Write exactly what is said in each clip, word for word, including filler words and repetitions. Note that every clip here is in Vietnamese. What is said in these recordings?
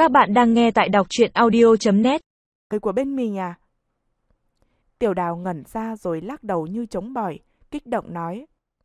Các bạn đang nghe tại đọc truyện audio chấm net. Người của bên mình à? Tiểu Đào ngẩn ra rồi lắc đầu như trống bỏi, kích động nói.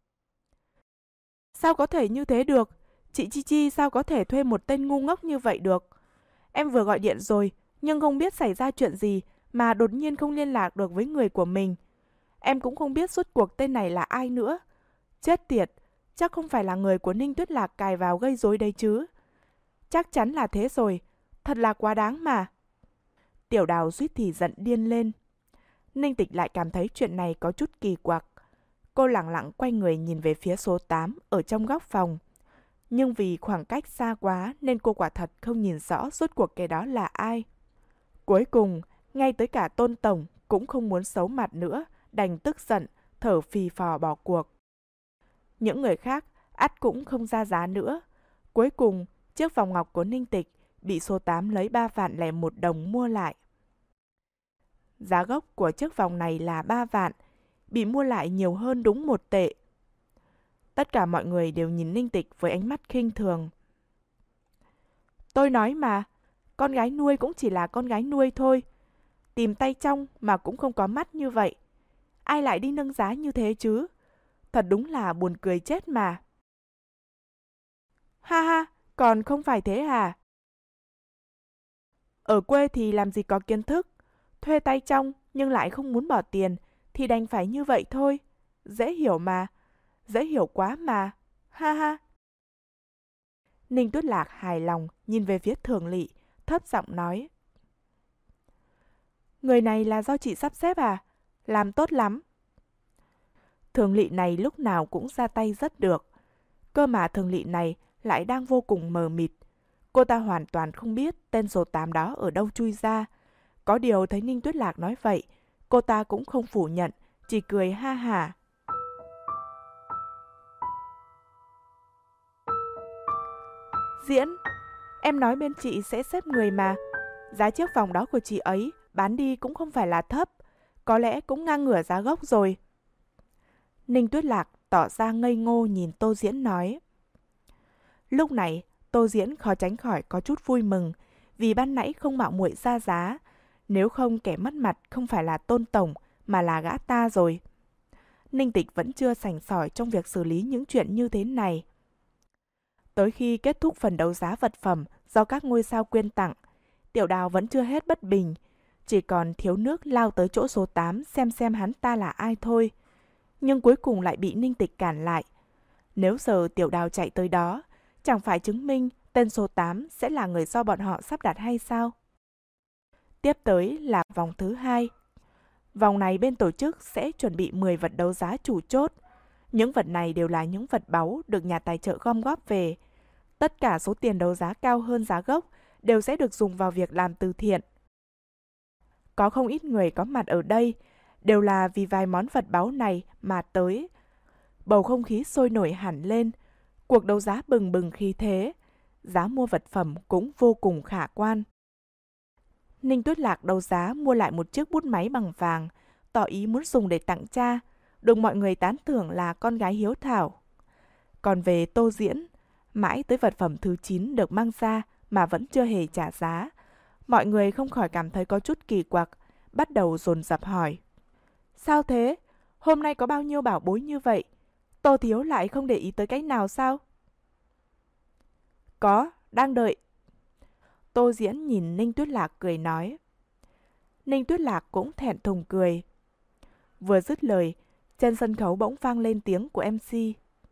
Sao có thể như thế được? Chị Chi Chi sao có thể thuê một tên ngu ngốc như vậy được? Em vừa gọi điện rồi, nhưng không biết xảy ra chuyện gì mà đột nhiên không liên lạc được với người của mình. Em cũng không biết suốt cuộc tên này là ai nữa. Chết tiệt, chắc không phải là người của Ninh Tuyết Lạc cài vào gây rối đấy chứ. Chắc chắn là thế rồi, thật là quá đáng mà. Tiểu Đào suýt thì giận điên lên. Ninh Tịch lại cảm thấy chuyện này có chút kỳ quặc. Cô lẳng lặng quay người nhìn về phía số tám ở trong góc phòng. Nhưng vì khoảng cách xa quá nên cô quả thật không nhìn rõ rốt cuộc cái đó là ai. Cuối cùng, ngay tới cả Tôn Tổng cũng không muốn xấu mặt nữa, đành tức giận, thở phì phò bỏ cuộc. Những người khác ắt cũng không ra giá nữa. Cuối cùng, chiếc vòng ngọc của Ninh Tịch bị số tám lấy ba vạn lẻ một đồng mua lại. Giá gốc của chiếc vòng này là ba vạn, bị mua lại nhiều hơn đúng một tệ. Tất cả mọi người đều nhìn Ninh Tịch với ánh mắt khinh thường. Tôi nói mà, con gái nuôi cũng chỉ là con gái nuôi thôi. Tìm tay trong mà cũng không có mắt như vậy. Ai lại đi nâng giá như thế chứ? Thật đúng là buồn cười chết mà. Ha ha, còn không phải thế à? Ở quê thì làm gì có kiến thức. Thuê tay trong nhưng lại không muốn bỏ tiền thì đành phải như vậy thôi. Dễ hiểu mà. Dễ hiểu quá mà. Ha ha. Ninh Tuyết Lạc hài lòng nhìn về phía Thường Lỵ, thấp giọng nói. Người này là do chị sắp xếp à? Làm tốt lắm. Thường Lỵ này lúc nào cũng ra tay rất được. Cơ mà Thường Lỵ này lại đang vô cùng mờ mịt. Cô ta hoàn toàn không biết tên số tám đó ở đâu chui ra. Có điều thấy Ninh Tuyết Lạc nói vậy, cô ta cũng không phủ nhận, chỉ cười ha hả. Diễn, em nói bên chị sẽ xếp người mà. Giá chiếc vòng đó của chị ấy bán đi cũng không phải là thấp, có lẽ cũng ngang ngửa giá gốc rồi. Ninh Tuyết Lạc tỏ ra ngây ngô nhìn Tô Diễn nói. Lúc này, Tô Diễn khó tránh khỏi có chút vui mừng, vì ban nãy không mạo muội ra giá. Nếu không kẻ mất mặt không phải là Tôn Tổng mà là gã ta rồi. Ninh Tịch vẫn chưa sành sỏi trong việc xử lý những chuyện như thế này. Tới khi kết thúc phần đấu giá vật phẩm do các ngôi sao quyên tặng, Tiểu Đào vẫn chưa hết bất bình, chỉ còn thiếu nước lao tới chỗ số tám xem xem hắn ta là ai thôi. Nhưng cuối cùng lại bị Ninh Tịch cản lại. Nếu giờ Tiểu Đào chạy tới đó, chẳng phải chứng minh tên số tám sẽ là người do bọn họ sắp đặt hay sao? Tiếp tới là vòng thứ hai. Vòng này bên tổ chức sẽ chuẩn bị mười vật đấu giá chủ chốt. Những vật này đều là những vật báu được nhà tài trợ gom góp về. Tất cả số tiền đấu giá cao hơn giá gốc đều sẽ được dùng vào việc làm từ thiện. Có không ít người có mặt ở đây, đều là vì vài món vật báu này mà tới. Bầu không khí sôi nổi hẳn lên, cuộc đấu giá bừng bừng khí thế, giá mua vật phẩm cũng vô cùng khả quan. Ninh Tuyết Lạc đấu giá mua lại một chiếc bút máy bằng vàng, tỏ ý muốn dùng để tặng cha, được mọi người tán thưởng là con gái hiếu thảo. Còn về Tô Diễn, mãi tới vật phẩm thứ chín được mang ra mà vẫn chưa hề trả giá. Mọi người không khỏi cảm thấy có chút kỳ quặc, bắt đầu dồn dập hỏi. Sao thế? Hôm nay có bao nhiêu bảo bối như vậy? Tô Thiếu lại không để ý tới cái nào sao? Có, đang đợi. Tô Diễn nhìn Ninh Tuyết Lạc cười nói. Ninh Tuyết Lạc cũng thẹn thùng cười. Vừa dứt lời, trên sân khấu bỗng vang lên tiếng của em xê.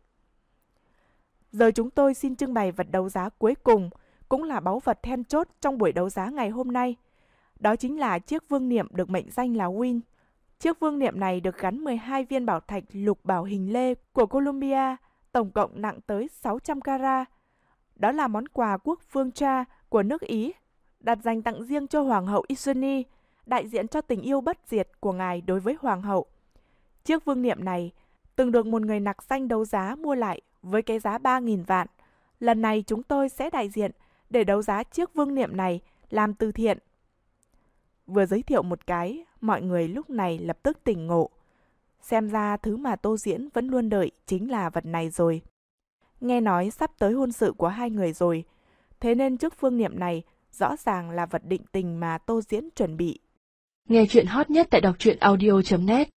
Giờ chúng tôi xin trưng bày vật đấu giá cuối cùng, cũng là báu vật then chốt trong buổi đấu giá ngày hôm nay. Đó chính là chiếc vương niệm được mệnh danh là Win. Chiếc vương niệm này được gắn mười hai viên bảo thạch lục bảo hình lê của Columbia, tổng cộng nặng tới sáu trăm carat. Đó là món quà quốc vương cha của nước Ý, đặt dành tặng riêng cho Hoàng hậu Eugenie, đại diện cho tình yêu bất diệt của ngài đối với Hoàng hậu. Chiếc vương niệm này từng được một người nặc danh đấu giá mua lại với cái giá ba nghìn vạn. Lần này chúng tôi sẽ đại diện để đấu giá chiếc vương niệm này làm từ thiện. Vừa giới thiệu một cái, mọi người lúc này lập tức tỉnh ngộ. Xem ra thứ mà Tô Diễn vẫn luôn đợi chính là vật này rồi. Nghe nói sắp tới hôn sự của hai người rồi, thế nên chiếc vương niệm này Rõ ràng là vật định tình mà Tô Diễn chuẩn bị. Nghe chuyện hot nhất tại đọc truyện audio chấm net